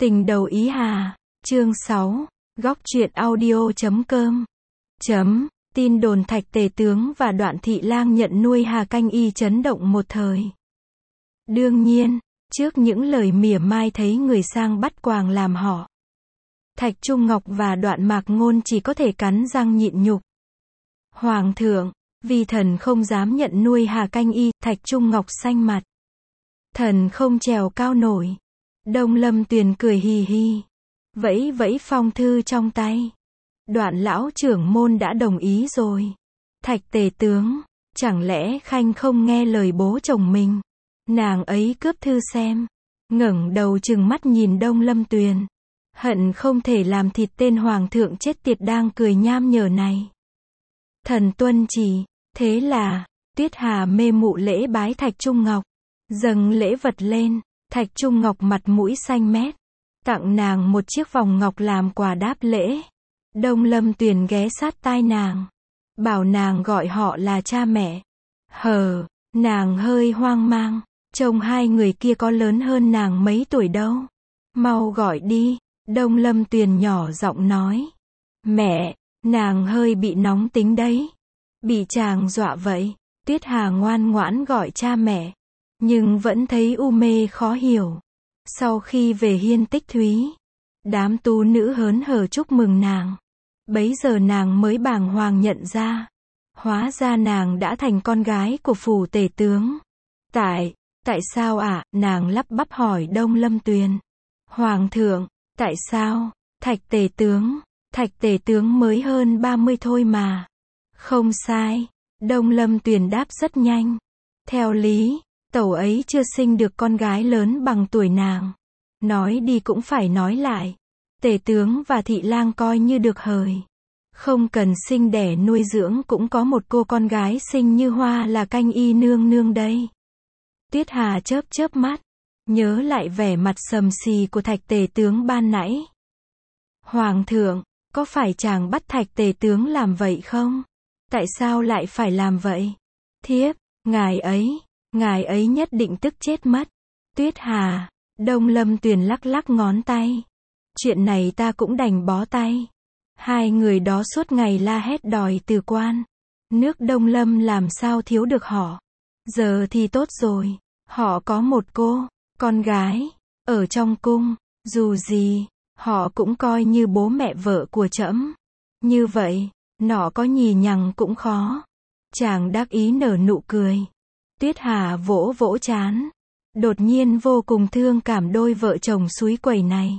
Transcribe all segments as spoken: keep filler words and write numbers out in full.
Tình đầu ý hà, chương sáu, góc truyện audio chấm com. Chấm, tin đồn Thạch Tề Tướng và Đoạn Thị Lang nhận nuôi Hà Canh Y chấn động một thời. Đương nhiên, trước những lời mỉa mai thấy người sang bắt quàng làm họ, Thạch Trung Ngọc và Đoạn Mạc Ngôn chỉ có thể cắn răng nhịn nhục. Hoàng thượng, vì thần không dám nhận nuôi Hà Canh Y, Thạch Trung Ngọc xanh mặt. Thần không trèo cao nổi. Đông Lâm Tuyền cười hì hì, vẫy vẫy phong thư trong tay. Đoạn lão trưởng môn đã đồng ý rồi. Thạch Tề Tướng, chẳng lẽ Khanh không nghe lời bố chồng mình? Nàng ấy cướp thư xem, ngẩng đầu trừng mắt nhìn Đông Lâm Tuyền, hận không thể làm thịt tên hoàng thượng chết tiệt đang cười nham nhở này. Thần tuân chỉ, thế là Tuyết Hà mê mụ lễ bái Thạch Trung Ngọc, dâng lễ vật lên. Thạch Trung Ngọc mặt mũi xanh mét, tặng nàng một chiếc vòng ngọc làm quà đáp lễ. Đông Lâm Tuyền ghé sát tai nàng, bảo nàng gọi họ là cha mẹ. Hờ, nàng hơi hoang mang, trông hai người kia có lớn hơn nàng mấy tuổi đâu. Mau gọi đi, Đông Lâm Tuyền nhỏ giọng nói. Mẹ, nàng hơi bị nóng tính đấy. Bị chàng dọa vậy. Tuyết Hà ngoan ngoãn gọi cha mẹ, nhưng vẫn thấy u mê khó hiểu. Sau khi về Hiên Tích Thúy, đám tú nữ hớn hở chúc mừng nàng. Bấy giờ nàng mới bàng hoàng nhận ra, hóa ra nàng đã thành con gái của phủ tể tướng. Tại, tại sao ạ? À? Nàng lắp bắp hỏi Đông Lâm Tuyền. Hoàng thượng, tại sao? Thạch Tề Tướng, Thạch Tề Tướng mới hơn ba mươi thôi mà. Không sai, Đông Lâm Tuyền đáp rất nhanh. Theo lý, tẩu ấy chưa sinh được con gái lớn bằng tuổi nàng. Nói đi cũng phải nói lại. Tề Tướng và Thị Lang coi như được hời. Không cần sinh đẻ nuôi dưỡng cũng có một cô con gái xinh như hoa là Canh Y nương nương đây. Tuyết Hà chớp chớp mắt, nhớ lại vẻ mặt sầm xì của Thạch Tề Tướng ban nãy. Hoàng thượng, có phải chàng bắt Thạch Tề Tướng làm vậy không? Tại sao lại phải làm vậy? Thiếp, ngài ấy, ngài ấy nhất định tức chết mất. Tuyết Hà, Đông Lâm Tuyền lắc lắc ngón tay. Chuyện này ta cũng đành bó tay. Hai người đó suốt ngày la hét đòi từ quan. Nước Đông Lâm làm sao thiếu được họ. Giờ thì tốt rồi, họ có một cô, con gái, ở trong cung. Dù gì, họ cũng coi như bố mẹ vợ của trẫm. Như vậy, nọ có nhì nhằng cũng khó. Chàng đắc ý nở nụ cười. Tuyết Hà vỗ vỗ trán, đột nhiên vô cùng thương cảm đôi vợ chồng súi quẩy này.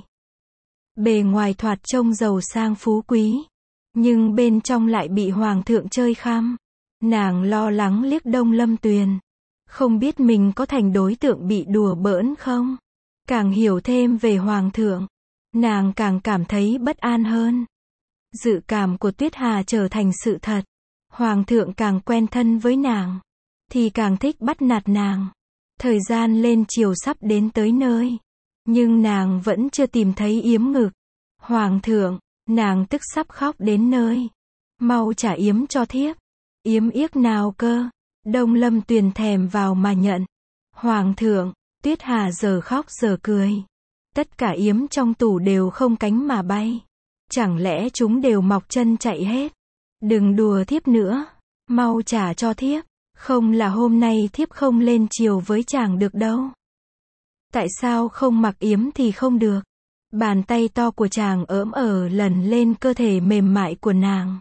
Bề ngoài thoạt trông giàu sang phú quý, nhưng bên trong lại bị hoàng thượng chơi khăm. Nàng lo lắng liếc Đông Lâm Tuyền, không biết mình có thành đối tượng bị đùa bỡn không. Càng hiểu thêm về hoàng thượng, nàng càng cảm thấy bất an hơn. Dự cảm của Tuyết Hà trở thành sự thật. Hoàng thượng càng quen thân với nàng, thì càng thích bắt nạt nàng. Thời gian lên chiều sắp đến tới nơi, nhưng nàng vẫn chưa tìm thấy yếm ngực. Hoàng thượng, nàng tức sắp khóc đến nơi. Mau trả yếm cho thiếp. Yếm yếc nào cơ? Đông Lâm Tuyền thèm vào mà nhận. Hoàng thượng, Tuyết Hà giờ khóc giờ cười. Tất cả yếm trong tủ đều không cánh mà bay. Chẳng lẽ chúng đều mọc chân chạy hết? Đừng đùa thiếp nữa, mau trả cho thiếp, không là hôm nay thiếp không lên chiều với chàng được đâu. Tại sao không mặc yếm thì không được? Bàn tay to của chàng ỡm ở lần lên cơ thể mềm mại của nàng.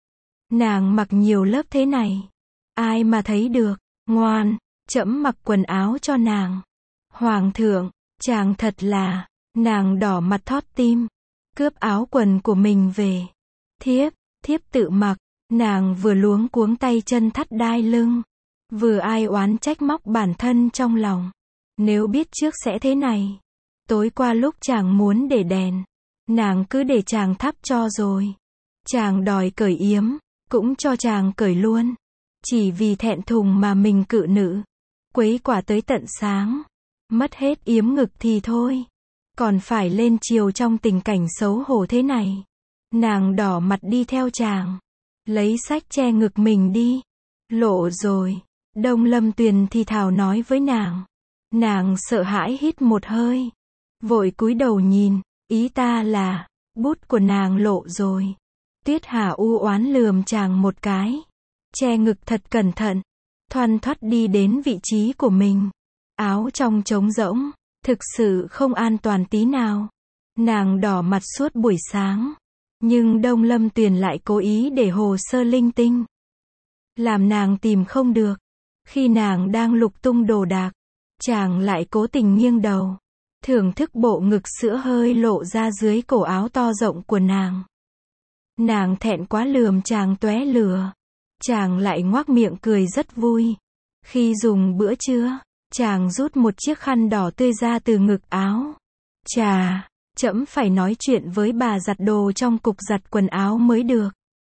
Nàng mặc nhiều lớp thế này, ai mà thấy được? Ngoan, trẫm mặc quần áo cho nàng. Hoàng thượng, chàng thật là, nàng đỏ mặt thót tim, cướp áo quần của mình về. Thiếp, thiếp tự mặc. Nàng vừa luống cuống tay chân thắt đai lưng, vừa ai oán trách móc bản thân trong lòng. Nếu biết trước sẽ thế này, tối qua lúc chàng muốn để đèn, nàng cứ để chàng thắp cho rồi. Chàng đòi cởi yếm, cũng cho chàng cởi luôn. Chỉ vì thẹn thùng mà mình cự nữ, quấy quả tới tận sáng, mất hết yếm ngực thì thôi, còn phải lên chiều trong tình cảnh xấu hổ thế này. Nàng đỏ mặt đi theo chàng, lấy sách che ngực mình đi. Lộ rồi. Đông Lâm Tuyền thì thào nói với nàng. Nàng sợ hãi hít một hơi. vội cúi đầu nhìn, ý ta là, bút của nàng lộ rồi. Tuyết Hà u oán lườm chàng một cái, che ngực thật cẩn thận, thoăn thoắt đi đến vị trí của mình. Áo trong trống rỗng, thực sự không an toàn tí nào. Nàng đỏ mặt suốt buổi sáng, nhưng Đông Lâm Tuyền lại cố ý để hồ sơ linh tinh, làm nàng tìm không được. Khi nàng đang lục tung đồ đạc, chàng lại cố tình nghiêng đầu, thưởng thức bộ ngực sữa hơi lộ ra dưới cổ áo to rộng của nàng. Nàng thẹn quá lườm chàng tóe lửa, chàng lại ngoác miệng cười rất vui. Khi dùng bữa trưa, chàng rút một chiếc khăn đỏ tươi ra từ ngực áo. Chà, trẫm phải nói chuyện với bà giặt đồ trong cục giặt quần áo mới được.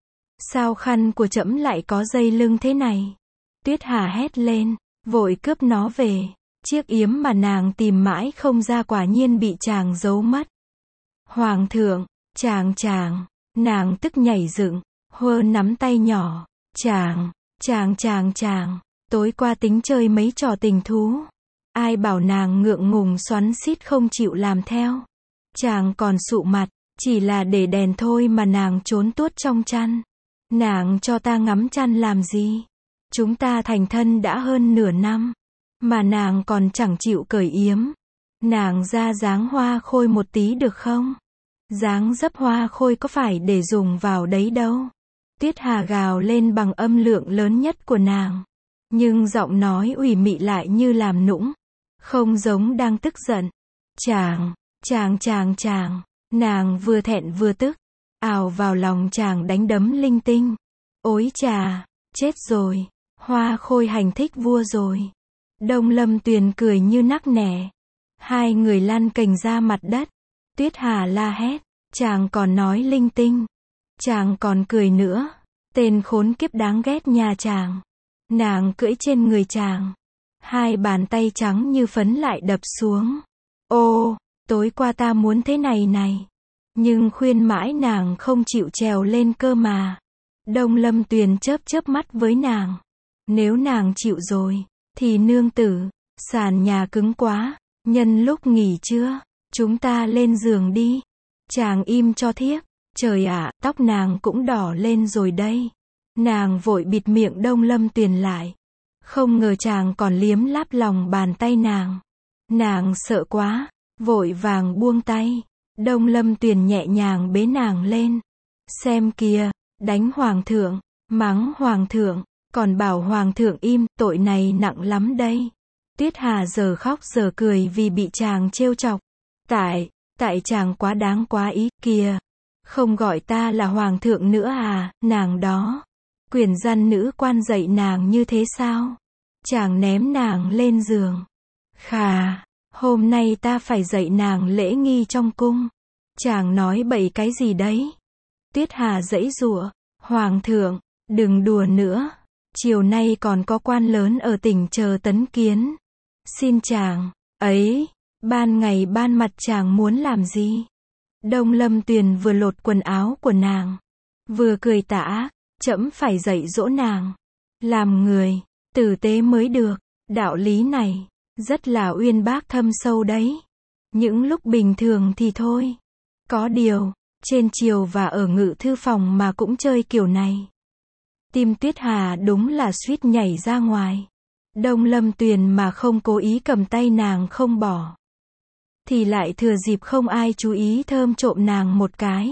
Sao khăn của trẫm lại có dây lưng thế này? Tuyết Hà hét lên, vội cướp nó về. Chiếc yếm mà nàng tìm mãi không ra quả nhiên bị chàng giấu mất. Hoàng thượng, chàng chàng, nàng tức nhảy dựng, hơ nắm tay nhỏ. Chàng, chàng chàng chàng, tối qua tính chơi mấy trò tình thú. Ai bảo nàng ngượng ngùng xoắn xít không chịu làm theo. Chàng còn sụ mặt, chỉ là để đèn thôi mà nàng trốn tuốt trong chăn. Nàng cho ta ngắm chăn làm gì? Chúng ta thành thân đã hơn nửa năm, mà nàng còn chẳng chịu cởi yếm. Nàng ra dáng hoa khôi một tí được không? Dáng dấp hoa khôi có phải để dùng vào đấy đâu. Tuyết Hà gào lên bằng âm lượng lớn nhất của nàng, nhưng giọng nói ủy mị lại như làm nũng, không giống đang tức giận. Chàng, chàng chàng chàng, nàng vừa thẹn vừa tức, ào vào lòng chàng đánh đấm linh tinh. Ối chà, chết rồi, hoa khôi hành thích vua rồi. Đông Lâm Tuyền cười như nắc nẻ. Hai người lăn cành ra mặt đất. Tuyết Hà la hét, chàng còn nói linh tinh. Chàng còn cười nữa. Tên khốn kiếp đáng ghét nhà chàng. Nàng cưỡi trên người chàng. Hai bàn tay trắng như phấn lại đập xuống. Ô, tối qua ta muốn thế này này. Nhưng khuyên mãi nàng không chịu trèo lên cơ mà. Đông Lâm Tuyền chớp chớp mắt với nàng. Nếu nàng chịu rồi, thì nương tử, sàn nhà cứng quá, nhân lúc nghỉ trưa, chúng ta lên giường đi. Chàng im cho thiếp. Trời ạ, tóc nàng cũng đỏ lên rồi đây. Nàng vội bịt miệng Đông Lâm Tuyền lại. Không ngờ chàng còn liếm láp lòng bàn tay nàng. Nàng sợ quá, vội vàng buông tay. Đông Lâm Tuyền nhẹ nhàng bế nàng lên. Xem kìa, đánh hoàng thượng, mắng hoàng thượng, còn bảo hoàng thượng im, tội này nặng lắm đây. Tuyết Hà giờ khóc giờ cười vì bị chàng trêu chọc. Tại, tại chàng quá đáng quá ý, kìa. Không gọi ta là hoàng thượng nữa à, nàng đó. Quyền gian nữ quan dạy nàng như thế sao? Chàng ném nàng lên giường. Khà, hôm nay ta phải dạy nàng lễ nghi trong cung. Chàng nói bậy cái gì đấy? Tuyết Hà giãy giụa, hoàng thượng, đừng đùa nữa. Chiều nay còn có quan lớn ở tỉnh chờ tấn kiến. Xin chàng, ấy, ban ngày ban mặt chàng muốn làm gì? Đông Lâm Tuyền vừa lột quần áo của nàng, vừa cười tả, trẫm phải dạy dỗ nàng. Làm người, tử tế mới được, đạo lý này, rất là uyên bác thâm sâu đấy. Những lúc bình thường thì thôi. Có điều, trên triều và ở ngự thư phòng mà cũng chơi kiểu này. Tim Tuyết Hà đúng là suýt nhảy ra ngoài. Đông Lâm Tuyền mà không cố ý cầm tay nàng không bỏ, thì lại thừa dịp không ai chú ý thơm trộm nàng một cái.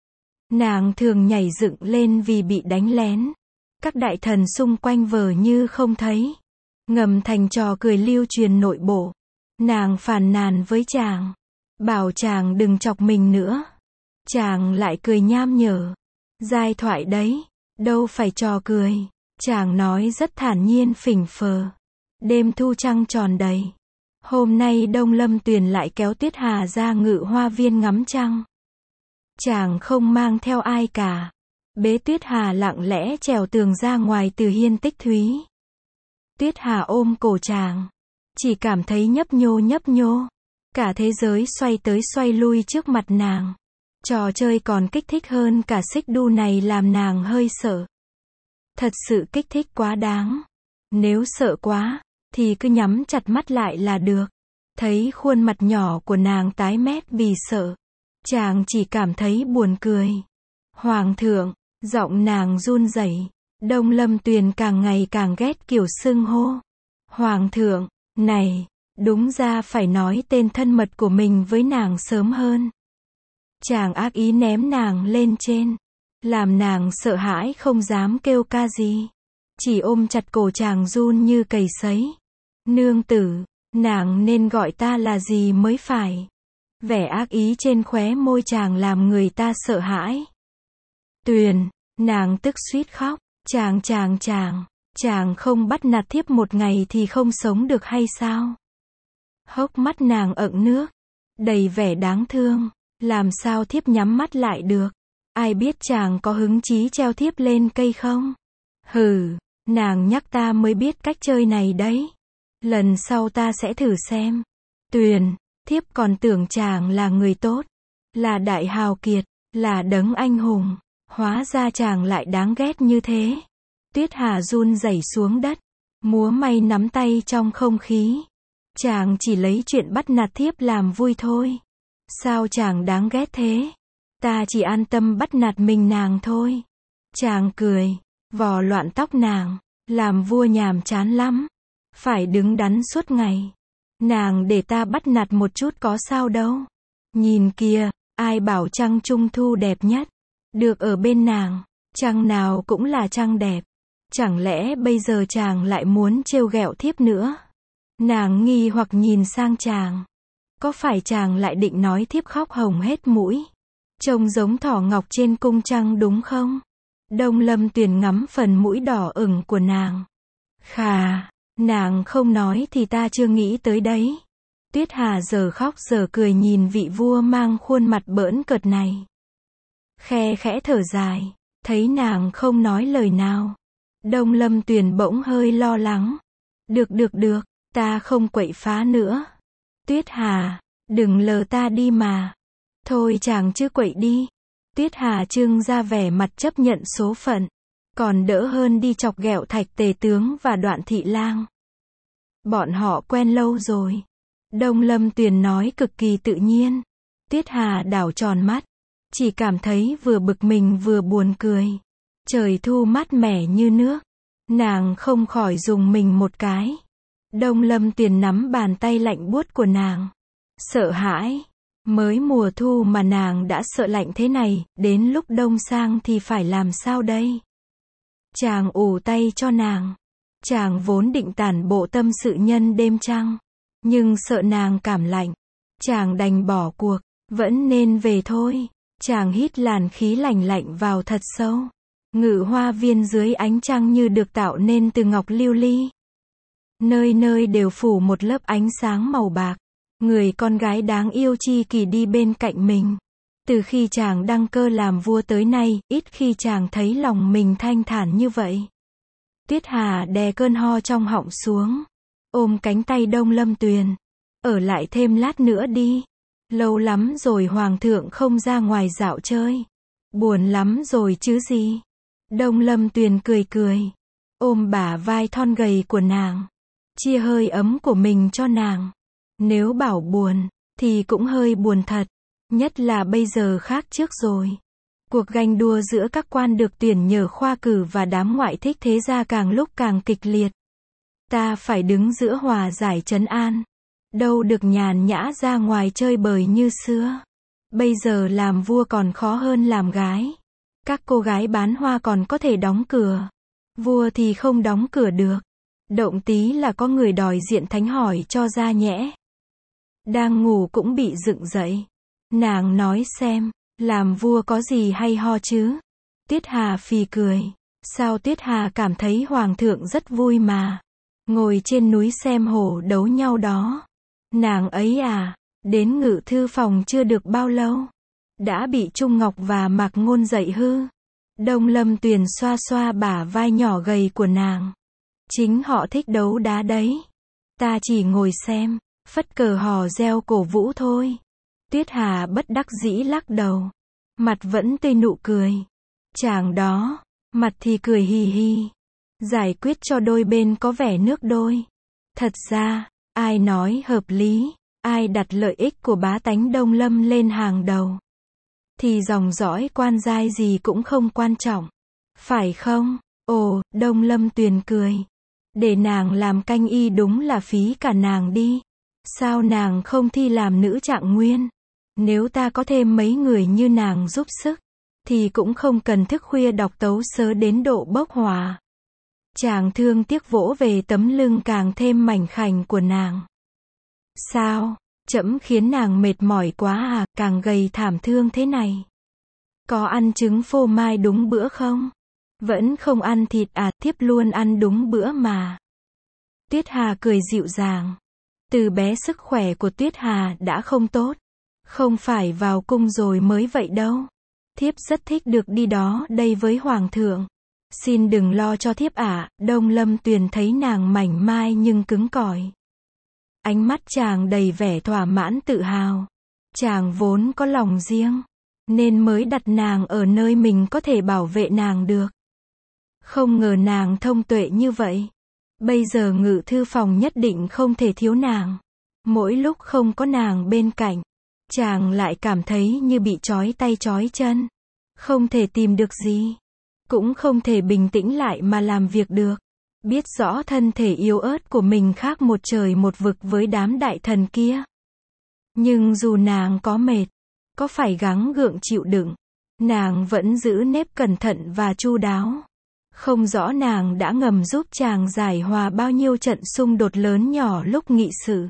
Nàng thường nhảy dựng lên vì bị đánh lén. Các đại thần xung quanh vờ như không thấy, ngầm thành trò cười lưu truyền nội bộ. Nàng phàn nàn với chàng, bảo chàng đừng chọc mình nữa. Chàng lại cười nham nhở. Giai thoại đấy, đâu phải trò cười. Chàng nói rất thản nhiên phỉnh phờ. Đêm thu trăng tròn đầy. Hôm nay Đông Lâm Tuyền lại kéo Tuyết Hà ra ngự hoa viên ngắm trăng. Chàng không mang theo ai cả. Bế Tuyết Hà lặng lẽ trèo tường ra ngoài từ hiên tích thúy. Tuyết Hà ôm cổ chàng, chỉ cảm thấy nhấp nhô nhấp nhô. Cả thế giới xoay tới xoay lui trước mặt nàng. Trò chơi còn kích thích hơn cả xích đu này làm nàng hơi sợ. Thật sự kích thích quá đáng. Nếu sợ quá, thì cứ nhắm chặt mắt lại là được. Thấy khuôn mặt nhỏ của nàng tái mét vì sợ, chàng chỉ cảm thấy buồn cười. Hoàng thượng, giọng nàng run rẩy. Đông Lâm Tuyền càng ngày càng ghét kiểu xưng hô. Hoàng thượng, này, đúng ra phải nói tên thân mật của mình với nàng sớm hơn. Chàng ác ý ném nàng lên trên, làm nàng sợ hãi không dám kêu ca gì. Chỉ ôm chặt cổ chàng run như cầy sấy. Nương tử, nàng nên gọi ta là gì mới phải. Vẻ ác ý trên khóe môi chàng làm người ta sợ hãi. Tuyền, nàng tức suýt khóc. Chàng chàng chàng, chàng không bắt nạt thiếp một ngày thì không sống được hay sao? Hốc mắt nàng ẩn nước, đầy vẻ đáng thương, làm sao thiếp nhắm mắt lại được? Ai biết chàng có hứng chí treo thiếp lên cây không? Hừ, nàng nhắc ta mới biết cách chơi này đấy. Lần sau ta sẽ thử xem. Tuyền, thiếp còn tưởng chàng là người tốt, là đại hào kiệt, là đấng anh hùng. Hóa ra chàng lại đáng ghét như thế. Tuyết Hà run rẩy xuống đất, múa may nắm tay trong không khí. Chàng chỉ lấy chuyện bắt nạt thiếp làm vui thôi. Sao chàng đáng ghét thế? Ta chỉ an tâm bắt nạt mình nàng thôi. Chàng cười, vò loạn tóc nàng, làm vua nhàm chán lắm. Phải đứng đắn suốt ngày. Nàng để ta bắt nạt một chút có sao đâu. Nhìn kìa, ai bảo trăng trung thu đẹp nhất. Được ở bên nàng, trăng nào cũng là trăng đẹp. Chẳng lẽ bây giờ chàng lại muốn trêu ghẹo thiếp nữa? Nàng nghi hoặc nhìn sang chàng. Có phải chàng lại định nói thiếp khóc hồng hết mũi? Trông giống thỏ ngọc trên cung trăng đúng không? Đông Lâm Tuyền ngắm phần mũi đỏ ửng của nàng. Khà, nàng không nói thì ta chưa nghĩ tới đấy. Tuyết Hà giờ khóc giờ cười nhìn vị vua mang khuôn mặt bỡn cợt này. Khe khẽ thở dài, thấy nàng không nói lời nào. Đông Lâm Tuyền bỗng hơi lo lắng. Được được được, ta không quậy phá nữa. Tuyết Hà, đừng lờ ta đi mà. Thôi chàng chứ quậy đi. Tuyết Hà trưng ra vẻ mặt chấp nhận số phận. Còn đỡ hơn đi chọc ghẹo Thạch Tề Tướng và Đoạn Thị Lang. Bọn họ quen lâu rồi. Đông Lâm Tuyền nói cực kỳ tự nhiên. Tuyết Hà đảo tròn mắt. Chỉ cảm thấy vừa bực mình vừa buồn cười. Trời thu mát mẻ như nước. Nàng không khỏi dùng mình một cái. Đông Lâm Tuyền nắm bàn tay lạnh buốt của nàng. Sợ hãi. Mới mùa thu mà nàng đã sợ lạnh thế này, đến lúc đông sang thì phải làm sao đây? Chàng ù tay cho nàng. Chàng vốn định tản bộ tâm sự nhân đêm trăng. Nhưng sợ nàng cảm lạnh. Chàng đành bỏ cuộc. Vẫn nên về thôi. Chàng hít làn khí lành lạnh vào thật sâu. Ngự hoa viên dưới ánh trăng như được tạo nên từ ngọc lưu ly. Nơi nơi đều phủ một lớp ánh sáng màu bạc. Người con gái đáng yêu chi kỳ đi bên cạnh mình. Từ khi chàng đăng cơ làm vua tới nay, ít khi chàng thấy lòng mình thanh thản như vậy. Tuyết Hà đè cơn ho trong họng xuống. Ôm cánh tay Đông Lâm Tuyền. Ở lại thêm lát nữa đi. Lâu lắm rồi hoàng thượng không ra ngoài dạo chơi. Buồn lắm rồi chứ gì. Đông Lâm Tuyền cười cười. Ôm bả vai thon gầy của nàng. Chia hơi ấm của mình cho nàng. Nếu bảo buồn, thì cũng hơi buồn thật. Nhất là bây giờ khác trước rồi. Cuộc ganh đua giữa các quan được tuyển nhờ khoa cử và đám ngoại thích thế gia càng lúc càng kịch liệt. Ta phải đứng giữa hòa giải trấn an. Đâu được nhàn nhã ra ngoài chơi bời như xưa. Bây giờ làm vua còn khó hơn làm gái. Các cô gái bán hoa còn có thể đóng cửa. Vua thì không đóng cửa được. Động tí là có người đòi diện thánh hỏi cho ra nhẽ. Đang ngủ cũng bị dựng dậy. Nàng nói xem, làm vua có gì hay ho chứ? Tuyết Hà phì cười. Sao Tuyết Hà cảm thấy hoàng thượng rất vui mà. Ngồi trên núi xem hổ đấu nhau đó. Nàng ấy à, đến ngự thư phòng chưa được bao lâu. Đã bị Trung Ngọc và Mạc Ngôn dạy hư. Đông Lâm Tuyền xoa xoa bả vai nhỏ gầy của nàng. Chính họ thích đấu đá đấy. Ta chỉ ngồi xem, phất cờ hò reo cổ vũ thôi. Tuyết Hà bất đắc dĩ lắc đầu. Mặt vẫn tươi nụ cười. Chàng đó, mặt thì cười hì hì. Giải quyết cho đôi bên có vẻ nước đôi. Thật ra, ai nói hợp lý, ai đặt lợi ích của bá tánh Đông Lâm lên hàng đầu, thì dòng dõi quan giai gì cũng không quan trọng. Phải không? Ồ, Đông Lâm Tuyền cười. Để nàng làm canh y đúng là phí cả nàng đi. Sao nàng không thi làm nữ trạng nguyên? Nếu ta có thêm mấy người như nàng giúp sức, thì cũng không cần thức khuya đọc tấu sớ đến độ bốc hỏa. Chàng thương tiếc vỗ về tấm lưng càng thêm mảnh khảnh của nàng. Sao? Trẫm khiến nàng mệt mỏi quá à, càng gầy thảm thương thế này. Có ăn trứng phô mai đúng bữa không? Vẫn không ăn thịt à, thiếp luôn ăn đúng bữa mà. Tuyết Hà cười dịu dàng. Từ bé sức khỏe của Tuyết Hà đã không tốt. Không phải vào cung rồi mới vậy đâu. Thiếp rất thích được đi đó đây với Hoàng thượng. Xin đừng lo cho thiếp ạ. À. Đông Lâm Tuyền thấy nàng mảnh mai nhưng cứng cỏi. Ánh mắt chàng đầy vẻ thỏa mãn tự hào. Chàng vốn có lòng riêng, nên mới đặt nàng ở nơi mình có thể bảo vệ nàng được. Không ngờ nàng thông tuệ như vậy. Bây giờ ngự thư phòng nhất định không thể thiếu nàng. Mỗi lúc không có nàng bên cạnh, chàng lại cảm thấy như bị trói tay trói chân. Không thể tìm được gì. Cũng không thể bình tĩnh lại mà làm việc được. Biết rõ thân thể yếu ớt của mình khác một trời một vực với đám đại thần kia. Nhưng dù nàng có mệt, có phải gắng gượng chịu đựng, nàng vẫn giữ nếp cẩn thận và chu đáo. Không rõ nàng đã ngầm giúp chàng giải hòa bao nhiêu trận xung đột lớn nhỏ lúc nghị sự.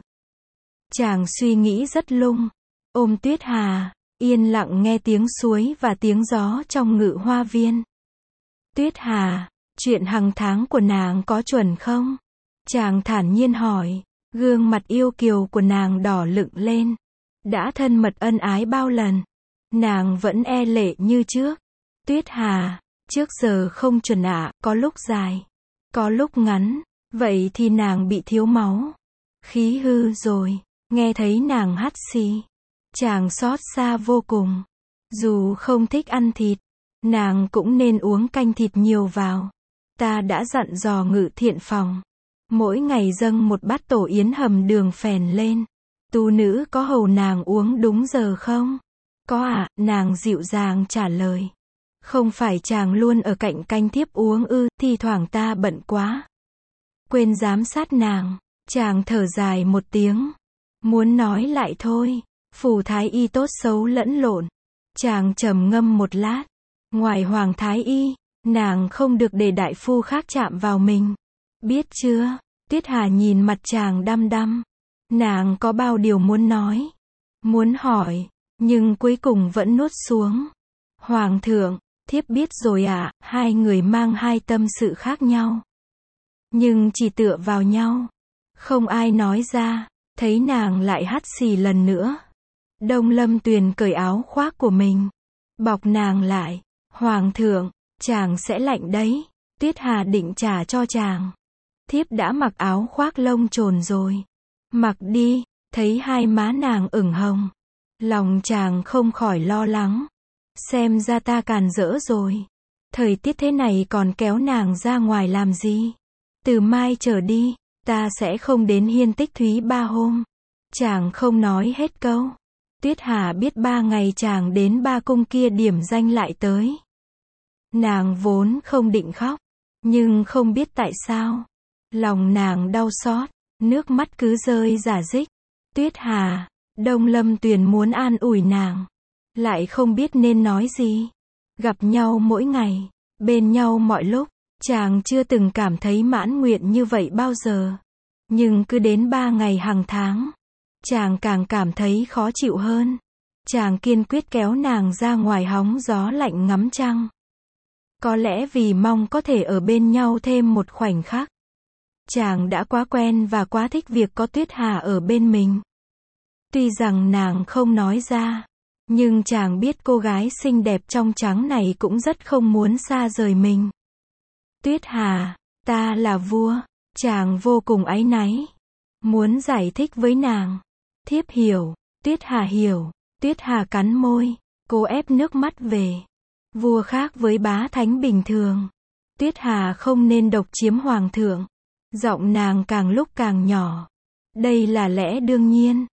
Chàng suy nghĩ rất lung, ôm Tuyết Hà, yên lặng nghe tiếng suối và tiếng gió trong ngự hoa viên. Tuyết Hà, chuyện hàng tháng của nàng có chuẩn không? Chàng thản nhiên hỏi, gương mặt yêu kiều của nàng đỏ lựng lên. Đã thân mật ân ái bao lần, nàng vẫn e lệ như trước. Tuyết Hà, trước giờ không chuẩn ạ, à, có lúc dài, có lúc ngắn, vậy thì nàng bị thiếu máu. Khí hư rồi, nghe thấy nàng hắt xì. Chàng xót xa vô cùng. Dù không thích ăn thịt, nàng cũng nên uống canh thịt nhiều vào. Ta đã dặn dò ngự thiện phòng, mỗi ngày dâng một bát tổ yến hầm đường phèn lên. Tu nữ có hầu nàng uống đúng giờ không? Có ạ, à, nàng dịu dàng trả lời. Không phải chàng luôn ở cạnh canh thiếp uống ư, thi thoảng ta bận quá. Quên giám sát nàng. Chàng thở dài một tiếng. Muốn nói lại thôi. Phù thái y tốt xấu lẫn lộn. Chàng trầm ngâm một lát. Ngoài hoàng thái y, nàng không được để đại phu khác chạm vào mình. Biết chưa? Tuyết Hà nhìn mặt chàng đăm đăm. Nàng có bao điều muốn nói, muốn hỏi, nhưng cuối cùng vẫn nuốt xuống. Hoàng thượng, thiếp biết rồi ạ, à, hai người mang hai tâm sự khác nhau. Nhưng chỉ tựa vào nhau. Không ai nói ra, thấy nàng lại hắt xì lần nữa. Đông Lâm Tuyền cởi áo khoác của mình, bọc nàng lại. Hoàng thượng, chàng sẽ lạnh đấy. Tuyết Hà định trả cho chàng. Thiếp đã mặc áo khoác lông trồn rồi. Mặc đi, thấy hai má nàng ửng hồng. Lòng chàng không khỏi lo lắng. Xem ra ta càn rỡ rồi. Thời tiết thế này còn kéo nàng ra ngoài làm gì? Từ mai trở đi, ta sẽ không đến Hiên Tích Thúy ba hôm. Chàng không nói hết câu. Tuyết Hà biết ba ngày chàng đến ba cung kia điểm danh lại tới. Nàng vốn không định khóc, nhưng không biết tại sao. Lòng nàng đau xót. Nước mắt cứ rơi rả rích. Tuyết Hà, Đông Lâm Tuyền muốn an ủi nàng, lại không biết nên nói gì. Gặp nhau mỗi ngày, bên nhau mọi lúc, chàng chưa từng cảm thấy mãn nguyện như vậy bao giờ. Nhưng cứ đến ba ngày hàng tháng, chàng càng cảm thấy khó chịu hơn. Chàng kiên quyết kéo nàng ra ngoài hóng gió lạnh ngắm trăng. Có lẽ vì mong có thể ở bên nhau thêm một khoảnh khắc. Chàng đã quá quen và quá thích việc có Tuyết Hà ở bên mình. Tuy rằng nàng không nói ra, nhưng chàng biết cô gái xinh đẹp trong trắng này cũng rất không muốn xa rời mình. Tuyết Hà, ta là vua. Chàng vô cùng áy náy. Muốn giải thích với nàng. Thiếp hiểu. Tuyết Hà hiểu. Tuyết Hà cắn môi, cố ép nước mắt về. Vua khác với bá thánh bình thường. Tuyết Hà không nên độc chiếm hoàng thượng. Giọng nàng càng lúc càng nhỏ. Đây là lẽ đương nhiên.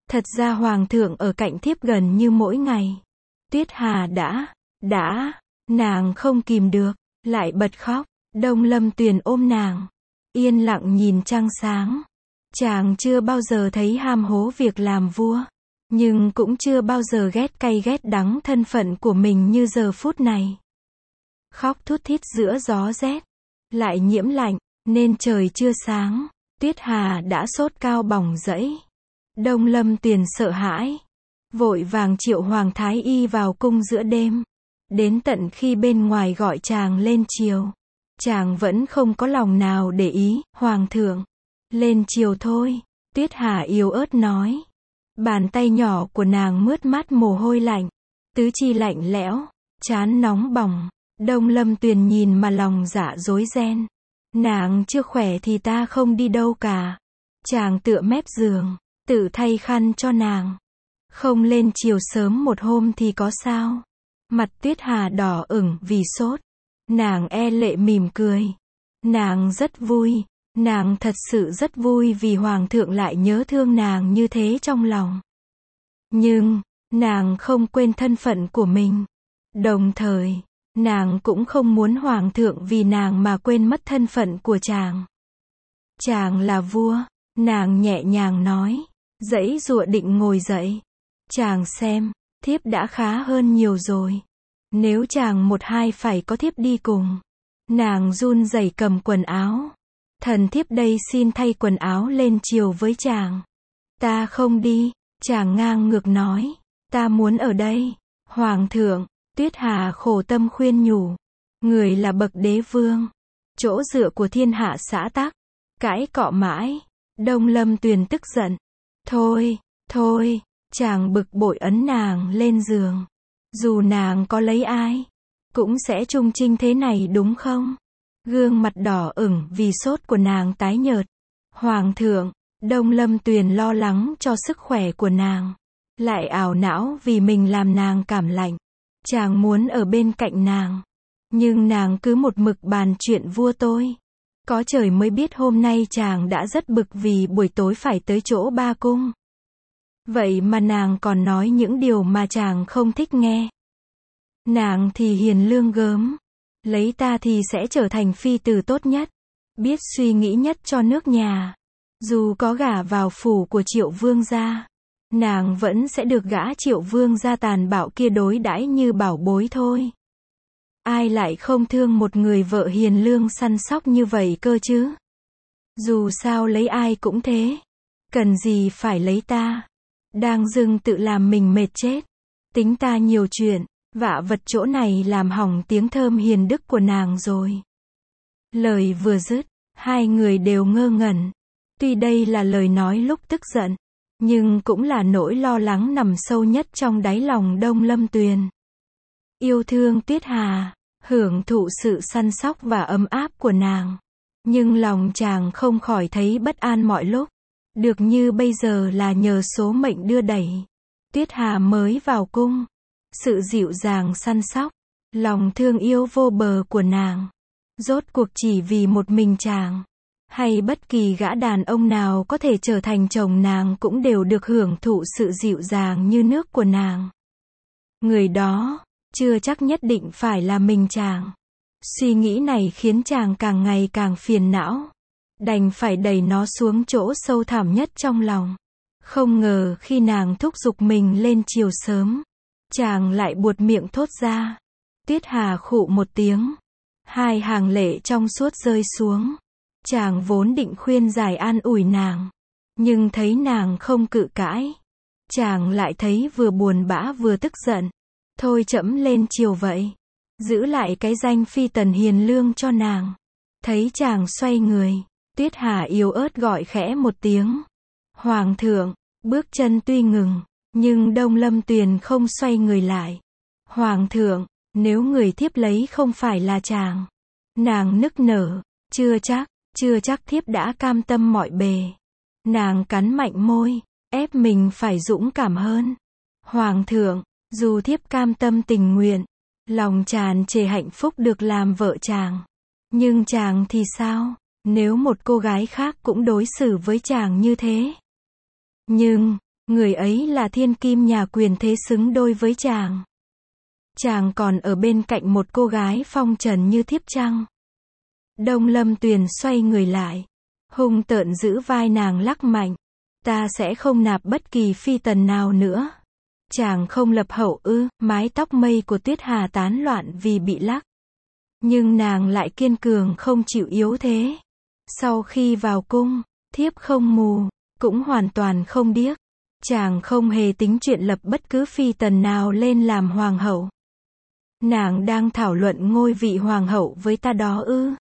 Thật ra hoàng thượng ở cạnh thiếp gần như mỗi ngày. Tuyết Hà đã, đã, nàng không kìm được, lại bật khóc. Đông Lâm Tuyền ôm nàng, yên lặng nhìn trăng sáng. Chàng chưa bao giờ thấy ham hố việc làm vua, nhưng cũng chưa bao giờ ghét cay ghét đắng thân phận của mình như giờ phút này. Khóc thút thít giữa gió rét, lại nhiễm lạnh, nên trời chưa sáng, Tuyết Hà đã sốt cao bỏng rẫy. Đông Lâm Tuyền sợ hãi, vội vàng triệu Hoàng Thái Y vào cung giữa đêm. Đến tận khi bên ngoài gọi chàng lên triều, chàng vẫn không có lòng nào để ý. Hoàng thượng, lên triều thôi, Tuyết Hà yếu ớt nói. Bàn tay nhỏ của nàng mướt mát mồ hôi lạnh, tứ chi lạnh lẽo, trán nóng bỏng. Đông Lâm Tuyền nhìn mà lòng dạ rối ren. Nàng chưa khỏe thì ta không đi đâu cả. Chàng tựa mép giường, tự thay khăn cho nàng. Không lên chiều sớm một hôm thì có sao? Mặt Tuyết Hà đỏ ửng vì sốt. Nàng e lệ mỉm cười. Nàng rất vui. Nàng thật sự rất vui vì Hoàng thượng lại nhớ thương nàng như thế trong lòng. Nhưng, nàng không quên thân phận của mình. Đồng thời, nàng cũng không muốn Hoàng thượng vì nàng mà quên mất thân phận của chàng. Chàng là vua, nàng nhẹ nhàng nói. Dãy dụa định ngồi dậy. Chàng xem, thiếp đã khá hơn nhiều rồi. Nếu chàng một hai phải có thiếp đi cùng. Nàng run rẩy cầm quần áo. Thần thiếp đây xin thay quần áo lên triều với chàng. Ta không đi, chàng ngang ngược nói. Ta muốn ở đây. Hoàng thượng, Tuyết Hà khổ tâm khuyên nhủ. Người là bậc đế vương, chỗ dựa của thiên hạ xã tắc. Cãi cọ mãi, Đông Lâm Tuyền tức giận. Thôi, thôi, chàng bực bội ấn nàng lên giường. Dù nàng có lấy ai, cũng sẽ trung trinh thế này đúng không? Gương mặt đỏ ửng vì sốt của nàng tái nhợt. Hoàng thượng, Đông Lâm Tuyền lo lắng cho sức khỏe của nàng. Lại ảo não vì mình làm nàng cảm lạnh. Chàng muốn ở bên cạnh nàng. Nhưng nàng cứ một mực bàn chuyện vua tôi. Có trời mới biết hôm nay chàng đã rất bực vì buổi tối phải tới chỗ ba cung. Vậy mà nàng còn nói những điều mà chàng không thích nghe. Nàng thì hiền lương gớm. Lấy ta thì sẽ trở thành phi tử tốt nhất. Biết suy nghĩ nhất cho nước nhà. Dù có gả vào phủ của Triệu Vương gia, nàng vẫn sẽ được gã Triệu Vương gia tàn bạo kia đối đãi như bảo bối thôi. Ai lại không thương một người vợ hiền lương săn sóc như vậy cơ chứ? Dù sao lấy ai cũng thế. Cần gì phải lấy ta? Đang dưng tự làm mình mệt chết. Tính ta nhiều chuyện, vạ vật chỗ này làm hỏng tiếng thơm hiền đức của nàng rồi. Lời vừa dứt, hai người đều ngơ ngẩn. Tuy đây là lời nói lúc tức giận, nhưng cũng là nỗi lo lắng nằm sâu nhất trong đáy lòng Đông Lâm Tuyền. Yêu thương Tuyết Hà, hưởng thụ sự săn sóc và ấm áp của nàng. Nhưng lòng chàng không khỏi thấy bất an mọi lúc. Được như bây giờ là nhờ số mệnh đưa đẩy. Tuyết Hà mới vào cung. Sự dịu dàng săn sóc, lòng thương yêu vô bờ của nàng. Rốt cuộc chỉ vì một mình chàng. Hay bất kỳ gã đàn ông nào có thể trở thành chồng nàng cũng đều được hưởng thụ sự dịu dàng như nước của nàng. Người đó, chưa chắc nhất định phải là mình chàng. Suy nghĩ này khiến chàng càng ngày càng phiền não. Đành phải đẩy nó xuống chỗ sâu thẳm nhất trong lòng. Không ngờ khi nàng thúc giục mình lên chiều sớm, chàng lại buột miệng thốt ra. Tuyết Hà khụ một tiếng. Hai hàng lệ trong suốt rơi xuống. Chàng vốn định khuyên giải an ủi nàng. Nhưng thấy nàng không cự cãi. Chàng lại thấy vừa buồn bã vừa tức giận. Thôi trẫm lên chiều vậy. Giữ lại cái danh phi tần hiền lương cho nàng. Thấy chàng xoay người, Tuyết Hà yếu ớt gọi khẽ một tiếng. Hoàng thượng, bước chân tuy ngừng, nhưng Đông Lâm Tuyền không xoay người lại. Hoàng thượng, nếu người thiếp lấy không phải là chàng. Nàng nức nở, chưa chắc, chưa chắc thiếp đã cam tâm mọi bề. Nàng cắn mạnh môi, ép mình phải dũng cảm hơn. Hoàng thượng, dù thiếp cam tâm tình nguyện, lòng tràn trề hạnh phúc được làm vợ chàng. Nhưng chàng thì sao, nếu một cô gái khác cũng đối xử với chàng như thế? Nhưng, Người ấy là thiên kim nhà quyền thế xứng đôi với chàng. Chàng còn ở bên cạnh một cô gái phong trần như thiếp chăng? Đông Lâm Tuyền xoay người lại, hung tợn giữ vai nàng lắc mạnh. Ta sẽ không nạp bất kỳ phi tần nào nữa. Chàng không lập hậu ư? Mái tóc mây của Tuyết Hà tán loạn vì bị lắc. Nhưng nàng lại kiên cường không chịu yếu thế. Sau khi vào cung, thiếp không mù, cũng hoàn toàn không điếc. Chàng không hề tính chuyện lập bất cứ phi tần nào lên làm hoàng hậu. Nàng đang thảo luận ngôi vị hoàng hậu với ta đó ư?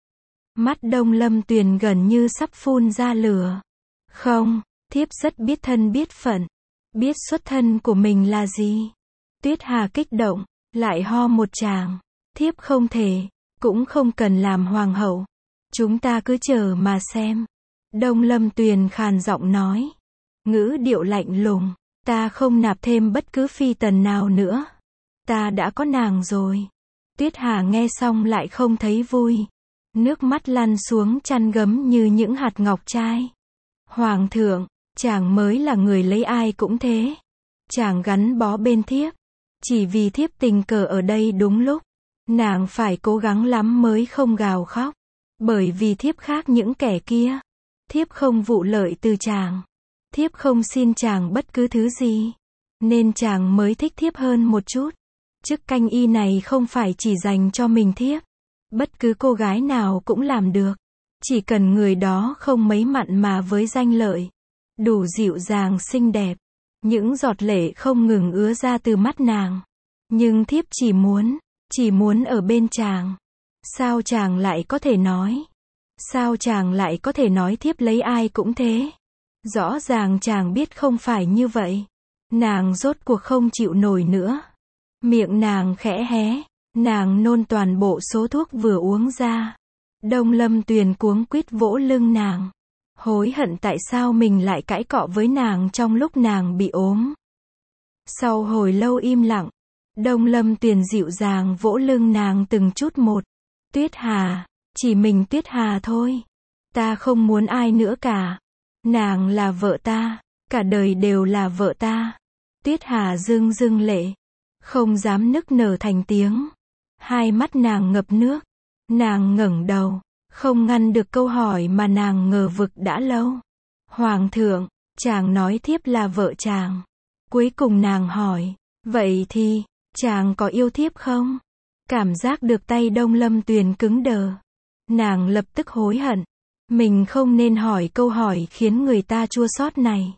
Mắt Đông Lâm Tuyền gần như sắp phun ra lửa. Không, thiếp rất biết thân biết phận, biết xuất thân của mình là gì. Tuyết Hà kích động, lại ho một tràng. Thiếp không thể, cũng không cần làm hoàng hậu. Chúng ta cứ chờ mà xem. Đông Lâm Tuyền khàn giọng nói. Ngữ điệu lạnh lùng. Ta không nạp thêm bất cứ phi tần nào nữa. Ta đã có nàng rồi. Tuyết Hà nghe xong lại không thấy vui. Nước mắt lăn xuống chăn gấm như những hạt ngọc trai. Hoàng thượng, chàng mới là người lấy ai cũng thế. Chàng gắn bó bên thiếp. Chỉ vì thiếp tình cờ ở đây đúng lúc. Nàng phải cố gắng lắm mới không gào khóc. Bởi vì thiếp khác những kẻ kia. Thiếp không vụ lợi từ chàng. Thiếp không xin chàng bất cứ thứ gì. Nên chàng mới thích thiếp hơn một chút. Chức canh y này không phải chỉ dành cho mình thiếp. Bất cứ cô gái nào cũng làm được. Chỉ cần người đó không mấy mặn mà với danh lợi. Đủ dịu dàng xinh đẹp. Những giọt lệ không ngừng ứa ra từ mắt nàng. Nhưng thiếp chỉ muốn, chỉ muốn ở bên chàng. Sao chàng lại có thể nói? Sao chàng lại có thể nói thiếp lấy ai cũng thế? Rõ ràng chàng biết không phải như vậy. Nàng rốt cuộc không chịu nổi nữa. Miệng nàng khẽ hé. Nàng nôn toàn bộ số thuốc vừa uống ra. Đông Lâm Tuyền cuống quýt vỗ lưng nàng. Hối hận tại sao mình lại cãi cọ với nàng trong lúc nàng bị ốm. Sau hồi lâu im lặng, Đông Lâm Tuyền dịu dàng vỗ lưng nàng từng chút một. Tuyết Hà, chỉ mình Tuyết Hà thôi. Ta không muốn ai nữa cả. Nàng là vợ ta, cả đời đều là vợ ta. Tuyết Hà rưng rưng lệ, không dám nức nở thành tiếng. Hai mắt nàng ngập nước. Nàng ngẩng đầu, không ngăn được câu hỏi mà nàng ngờ vực đã lâu. Hoàng thượng, chàng nói thiếp là vợ chàng. Cuối cùng nàng hỏi, vậy thì, chàng có yêu thiếp không? Cảm giác được tay Đông Lâm Tuyền cứng đờ. Nàng lập tức hối hận. Mình không nên hỏi câu hỏi khiến người ta chua xót này.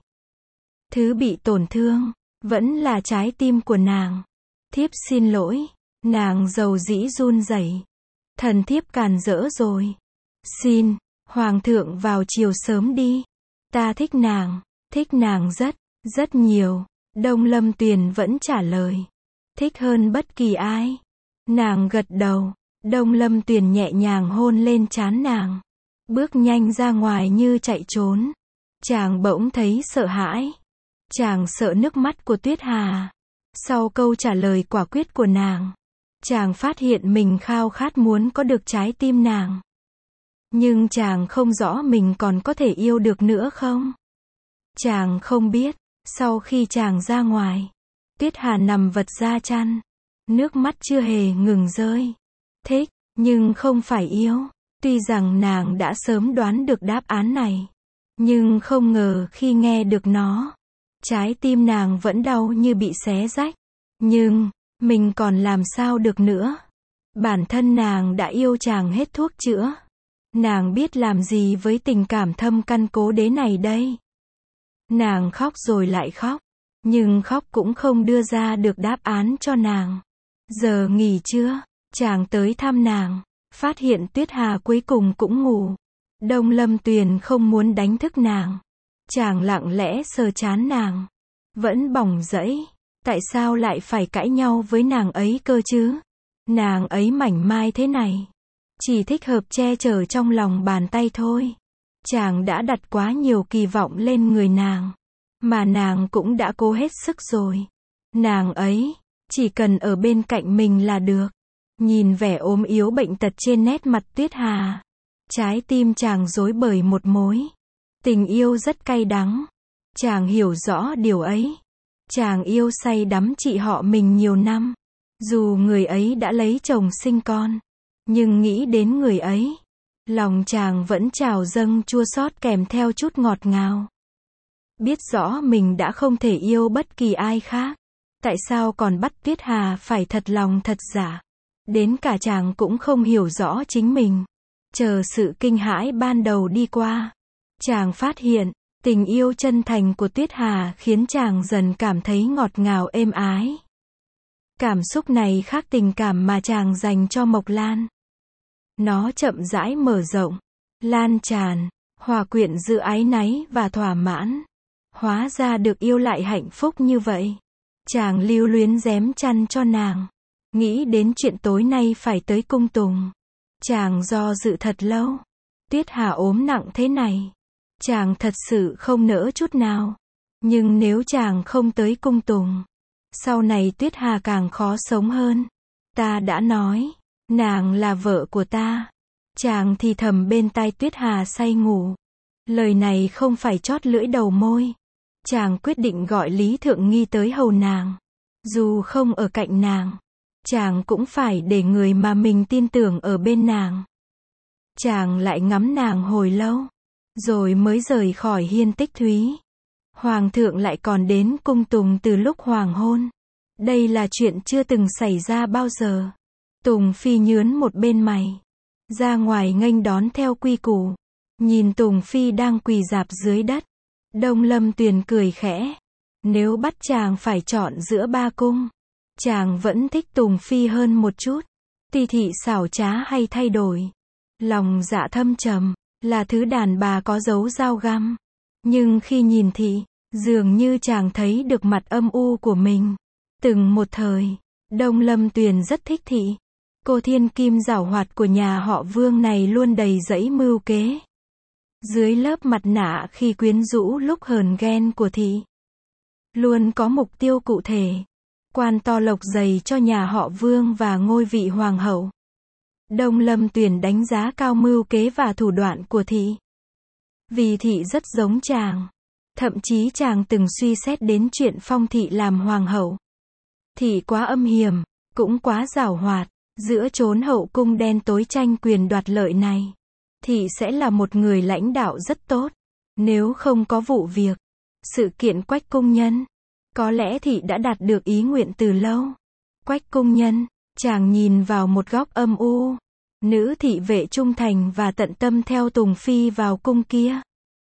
Thứ bị tổn thương, vẫn là trái tim của nàng. Thiếp xin lỗi. Nàng dầu dĩ run rẩy. Thần thiếp càn rỡ rồi. Xin, Hoàng thượng vào chiều sớm đi. Ta thích nàng, thích nàng rất, rất nhiều. Đông Lâm Tuyền vẫn trả lời. Thích hơn bất kỳ ai. Nàng gật đầu. Đông Lâm Tuyền nhẹ nhàng hôn lên trán nàng. Bước nhanh ra ngoài như chạy trốn. Chàng bỗng thấy sợ hãi. Chàng sợ nước mắt của Tuyết Hà. Sau câu trả lời quả quyết của nàng, chàng phát hiện mình khao khát muốn có được trái tim nàng. Nhưng chàng không rõ mình còn có thể yêu được nữa không? Chàng không biết. Sau khi chàng ra ngoài, Tuyết Hà nằm vật ra chăn. Nước mắt chưa hề ngừng rơi. Thích, nhưng không phải yêu. Tuy rằng nàng đã sớm đoán được đáp án này. Nhưng không ngờ khi nghe được nó, trái tim nàng vẫn đau như bị xé rách. Nhưng, mình còn làm sao được nữa? Bản thân nàng đã yêu chàng hết thuốc chữa. Nàng biết làm gì với tình cảm thâm căn cố đế này đây? Nàng khóc rồi lại khóc. Nhưng khóc cũng không đưa ra được đáp án cho nàng. Giờ nghỉ trưa, chàng tới thăm nàng. Phát hiện Tuyết Hà cuối cùng cũng ngủ. Đông Lâm Tuyền không muốn đánh thức nàng. Chàng lặng lẽ sờ trán nàng. Vẫn bỏng rẫy. Tại sao lại phải cãi nhau với nàng ấy cơ chứ? Nàng ấy mảnh mai thế này. Chỉ thích hợp che chở trong lòng bàn tay thôi. Chàng đã đặt quá nhiều kỳ vọng lên người nàng. Mà nàng cũng đã cố hết sức rồi. Nàng ấy, chỉ cần ở bên cạnh mình là được. Nhìn vẻ ốm yếu bệnh tật trên nét mặt Tuyết Hà. Trái tim chàng rối bời một mối. Tình yêu rất cay đắng. Chàng hiểu rõ điều ấy. Chàng yêu say đắm chị họ mình nhiều năm. Dù người ấy đã lấy chồng sinh con, nhưng nghĩ đến người ấy, lòng chàng vẫn trào dâng chua xót kèm theo chút ngọt ngào. Biết rõ mình đã không thể yêu bất kỳ ai khác, tại sao còn bắt Tuyết Hà phải thật lòng thật giả? Đến cả chàng cũng không hiểu rõ chính mình. Chờ sự kinh hãi ban đầu đi qua, chàng phát hiện, tình yêu chân thành của Tuyết Hà khiến chàng dần cảm thấy ngọt ngào êm ái. Cảm xúc này khác tình cảm mà chàng dành cho Mộc Lan. Nó chậm rãi mở rộng, lan tràn, hòa quyện giữa áy náy và thỏa mãn. Hóa ra được yêu lại hạnh phúc như vậy. Chàng lưu luyến rém chăn cho nàng. Nghĩ đến chuyện tối nay phải tới cung tùng. Chàng do dự thật lâu. Tuyết Hà ốm nặng thế này, chàng thật sự không nỡ chút nào. Nhưng nếu chàng không tới cung tùng, sau này Tuyết Hà càng khó sống hơn. Ta đã nói, nàng là vợ của ta. Chàng thì thầm bên tai Tuyết Hà say ngủ. Lời này không phải chót lưỡi đầu môi. Chàng quyết định gọi Lý Thượng Nghi tới hầu nàng. Dù không ở cạnh nàng, chàng cũng phải để người mà mình tin tưởng ở bên nàng. Chàng lại ngắm nàng hồi lâu, rồi mới rời khỏi hiên Tích Thúy. Hoàng thượng lại còn đến cung tùng từ lúc hoàng hôn. Đây là chuyện chưa từng xảy ra bao giờ. Tùng Phi nhướn một bên mày, ra ngoài nghênh đón theo quy củ. Nhìn Tùng Phi đang quỳ rạp dưới đất, Đông Lâm Tuyền cười khẽ. Nếu bắt chàng phải chọn giữa ba cung, chàng vẫn thích Tùng Phi hơn một chút. Ti thị xảo trá hay thay đổi, lòng dạ thâm trầm, là thứ đàn bà có dấu dao găm. Nhưng khi nhìn thị, dường như chàng thấy được mặt âm u của mình. Từng một thời, Đông Lâm Tuyền rất thích thị. Cô thiên kim giảo hoạt của nhà họ Vương này luôn đầy dẫy mưu kế. Dưới lớp mặt nạ khi quyến rũ lúc hờn ghen của thị, luôn có mục tiêu cụ thể. Quan to lộc dày cho nhà họ Vương và ngôi vị hoàng hậu. Đông Lâm Tuyền đánh giá cao mưu kế và thủ đoạn của thị. Vì thị rất giống chàng. Thậm chí chàng từng suy xét đến chuyện phong thị làm hoàng hậu. Thị quá âm hiểm, cũng quá giảo hoạt. Giữa chốn hậu cung đen tối tranh quyền đoạt lợi này, thị sẽ là một người lãnh đạo rất tốt. Nếu không có vụ việc, sự kiện Quách Cung Nhân, có lẽ thị đã đạt được ý nguyện từ lâu. Quách Cung Nhân, chàng nhìn vào một góc âm u. Nữ thị vệ trung thành và tận tâm theo Tùng Phi vào cung kia.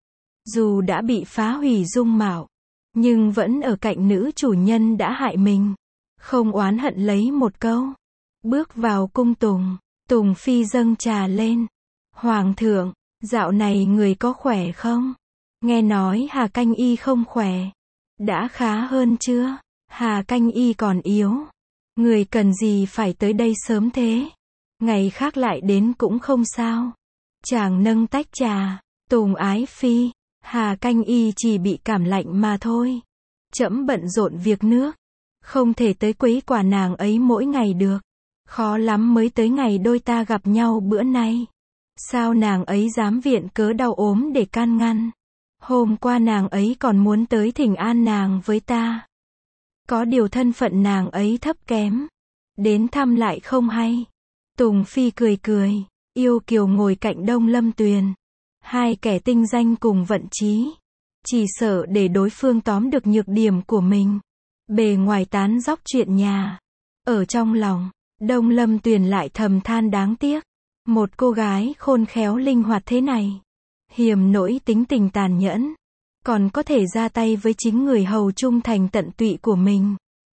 Dù đã bị phá hủy dung mạo, nhưng vẫn ở cạnh nữ chủ nhân đã hại mình. Không oán hận lấy một câu. Bước vào cung tùng, Tùng Phi dâng trà lên. Hoàng thượng, dạo này người có khỏe không? Nghe nói Hà Canh Y không khỏe. Đã khá hơn chưa? Hà Canh Y còn yếu. Người cần gì phải tới đây sớm thế? Ngày khác lại đến cũng không sao. Chàng nâng tách trà. Tùng ái phi, Hà Canh Y chỉ bị cảm lạnh mà thôi. Trẫm bận rộn việc nước, không thể tới quấy quả nàng ấy mỗi ngày được. Khó lắm mới tới ngày đôi ta gặp nhau bữa nay. Sao nàng ấy dám viện cớ đau ốm để can ngăn? Hôm qua nàng ấy còn muốn tới thỉnh an nàng với ta. Có điều thân phận nàng ấy thấp kém, đến thăm lại không hay. Tùng Phi cười cười, yêu kiều ngồi cạnh Đông Lâm Tuyền. Hai kẻ tinh danh cùng vận chí, chỉ sợ để đối phương tóm được nhược điểm của mình. Bề ngoài tán dóc chuyện nhà, ở trong lòng, Đông Lâm Tuyền lại thầm than đáng tiếc. Một cô gái khôn khéo linh hoạt thế này, hiềm nỗi tính tình tàn nhẫn, còn có thể ra tay với chính người hầu trung thành tận tụy của mình.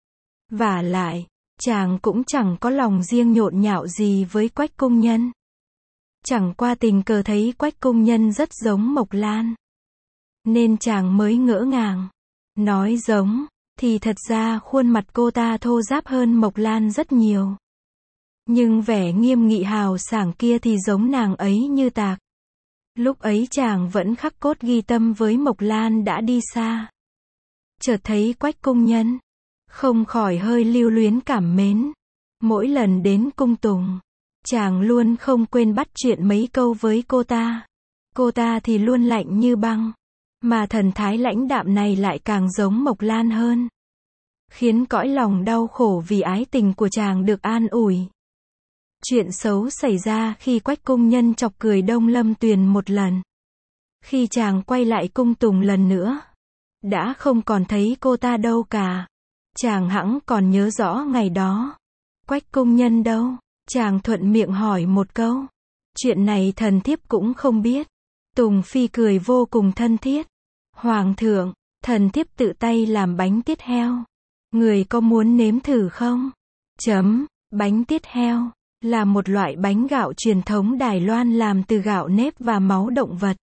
Vả lại, chàng cũng chẳng có lòng riêng nhộn nhạo gì với Quách Cung Nhân. Chẳng qua tình cờ thấy Quách Cung Nhân rất giống Mộc Lan, nên chàng mới ngỡ ngàng. Nói giống, thì thật ra khuôn mặt cô ta thô ráp hơn Mộc Lan rất nhiều. Nhưng vẻ nghiêm nghị hào sảng kia thì giống nàng ấy như tạc. Lúc ấy chàng vẫn khắc cốt ghi tâm với Mộc Lan đã đi xa. Chợt thấy Quách Cung Nhân, không khỏi hơi lưu luyến cảm mến. Mỗi lần đến cung tùng, chàng luôn không quên bắt chuyện mấy câu với cô ta. Cô ta thì luôn lạnh như băng, Mà thần thái lãnh đạm này lại càng giống Mộc Lan hơn. Khiến cõi lòng đau khổ vì ái tình của chàng được an ủi. Chuyện xấu xảy ra khi Quách cung nhân chọc cười Đông Lâm Tuyền một lần. Khi chàng quay lại cung Tùng lần nữa, đã không còn thấy cô ta đâu cả. Chàng hẵng còn nhớ rõ ngày đó. Quách cung nhân đâu? Chàng thuận miệng hỏi một câu. Chuyện này thần thiếp cũng không biết. Tùng Phi cười vô cùng thân thiết. Hoàng thượng, thần thiếp tự tay làm bánh tiết heo. Người có muốn nếm thử không? Chấm, bánh tiết heo là một loại bánh gạo truyền thống Đài Loan làm từ gạo nếp và máu động vật.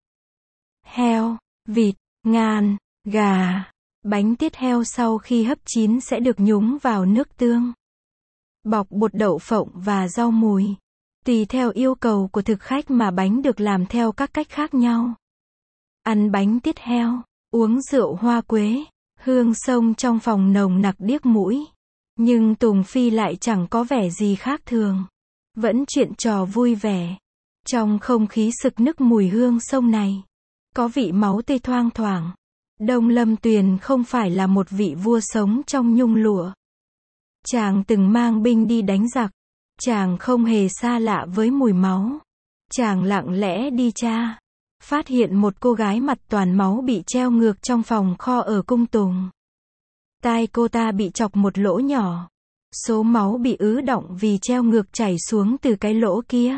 Heo, vịt, ngan, gà. Bánh tiết heo sau khi hấp chín sẽ được nhúng vào nước tương, bọc bột đậu phộng và rau mùi. Tùy theo yêu cầu của thực khách mà bánh được làm theo các cách khác nhau. Ăn bánh tiết heo, uống rượu hoa quế, hương sông trong phòng nồng nặc điếc mũi. Nhưng Tùng Phi lại chẳng có vẻ gì khác thường. Vẫn chuyện trò vui vẻ. Trong không khí sực nức mùi hương sông này, có vị máu tươi thoang thoảng. Đông Lâm Tuyền không phải là một vị vua sống trong nhung lụa. Chàng từng mang binh đi đánh giặc. Chàng không hề xa lạ với mùi máu. Chàng lặng lẽ đi tra, phát hiện một cô gái mặt toàn máu bị treo ngược trong phòng kho ở cung Tùng. Tai cô ta bị chọc một lỗ nhỏ. Số máu bị ứ đọng vì treo ngược chảy xuống từ cái lỗ kia,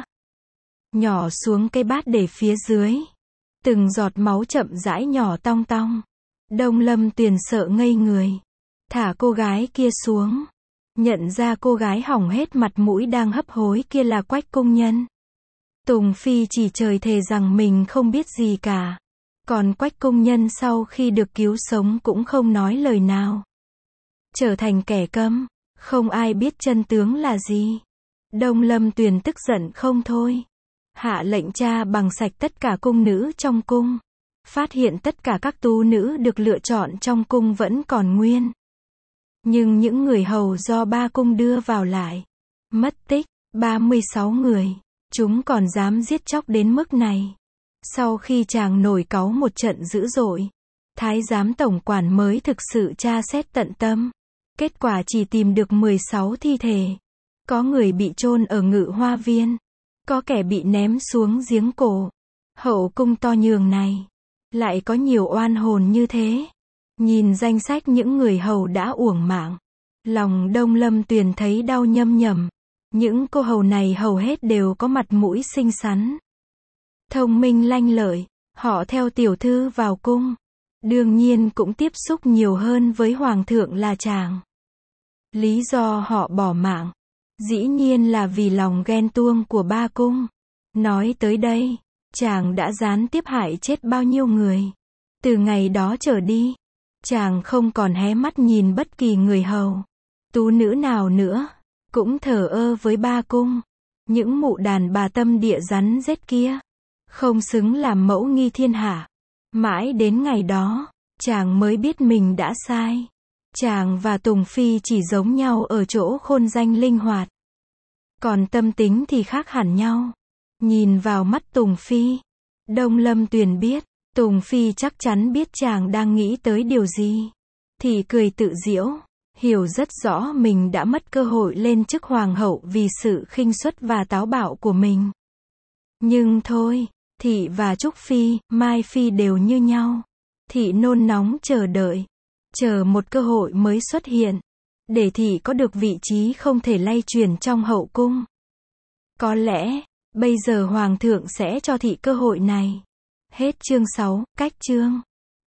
nhỏ xuống cái bát để phía dưới. Từng giọt máu chậm rãi nhỏ tong tong. Đông Lâm Tuyền sợ ngây người. Thả cô gái kia xuống. Nhận ra cô gái hỏng hết mặt mũi đang hấp hối kia là Quách cung nhân. Tùng Phi chỉ trời thề rằng mình không biết gì cả. Còn Quách cung nhân sau khi được cứu sống cũng không nói lời nào. Trở thành kẻ câm. Không ai biết chân tướng là gì. Đông Lâm Tuyền tức giận không thôi. Hạ lệnh tra bằng sạch tất cả cung nữ trong cung. Phát hiện tất cả các tú nữ được lựa chọn trong cung vẫn còn nguyên. Nhưng những người hầu do ba cung đưa vào lại mất tích, ba mươi sáu người. Chúng còn dám giết chóc đến mức này. Sau khi chàng nổi cáu một trận dữ dội, Thái giám tổng quản mới thực sự tra xét tận tâm. Kết quả chỉ tìm được mười sáu thi thể. Có người bị chôn ở Ngự Hoa Viên. Có kẻ bị ném xuống giếng cổ. Hậu cung to nhường này lại có nhiều oan hồn như thế. Nhìn danh sách những người hầu đã uổng mạng, lòng Đông Lâm Tuyền thấy đau nhâm nhẩm. Những cô hầu này hầu hết đều có mặt mũi xinh xắn, thông minh lanh lợi. Họ theo tiểu thư vào cung, đương nhiên cũng tiếp xúc nhiều hơn với hoàng thượng là chàng. Lý do họ bỏ mạng, dĩ nhiên là vì lòng ghen tuông của ba cung. Nói tới đây, chàng đã gián tiếp hại chết bao nhiêu người. Từ ngày đó trở đi, chàng không còn hé mắt nhìn bất kỳ người hầu, tú nữ nào nữa, cũng thờ ơ với ba cung. Những mụ đàn bà tâm địa rắn rết kia, không xứng làm mẫu nghi thiên hạ. Mãi đến ngày đó, chàng mới biết mình đã sai. Chàng và Tùng Phi chỉ giống nhau ở chỗ khôn danh linh hoạt. Còn tâm tính thì khác hẳn nhau. Nhìn vào mắt Tùng Phi, Đông Lâm Tuyền biết, Tùng Phi chắc chắn biết chàng đang nghĩ tới điều gì. Thì cười tự giễu, hiểu rất rõ mình đã mất cơ hội lên chức hoàng hậu vì sự khinh suất và táo bạo của mình. Nhưng thôi, Thị và Trúc Phi, Mai Phi đều như nhau. Thị nôn nóng chờ đợi, chờ một cơ hội mới xuất hiện, để Thị có được vị trí không thể lay chuyển trong hậu cung. Có lẽ, bây giờ hoàng thượng sẽ cho Thị cơ hội này. Hết chương sáu, cách chương.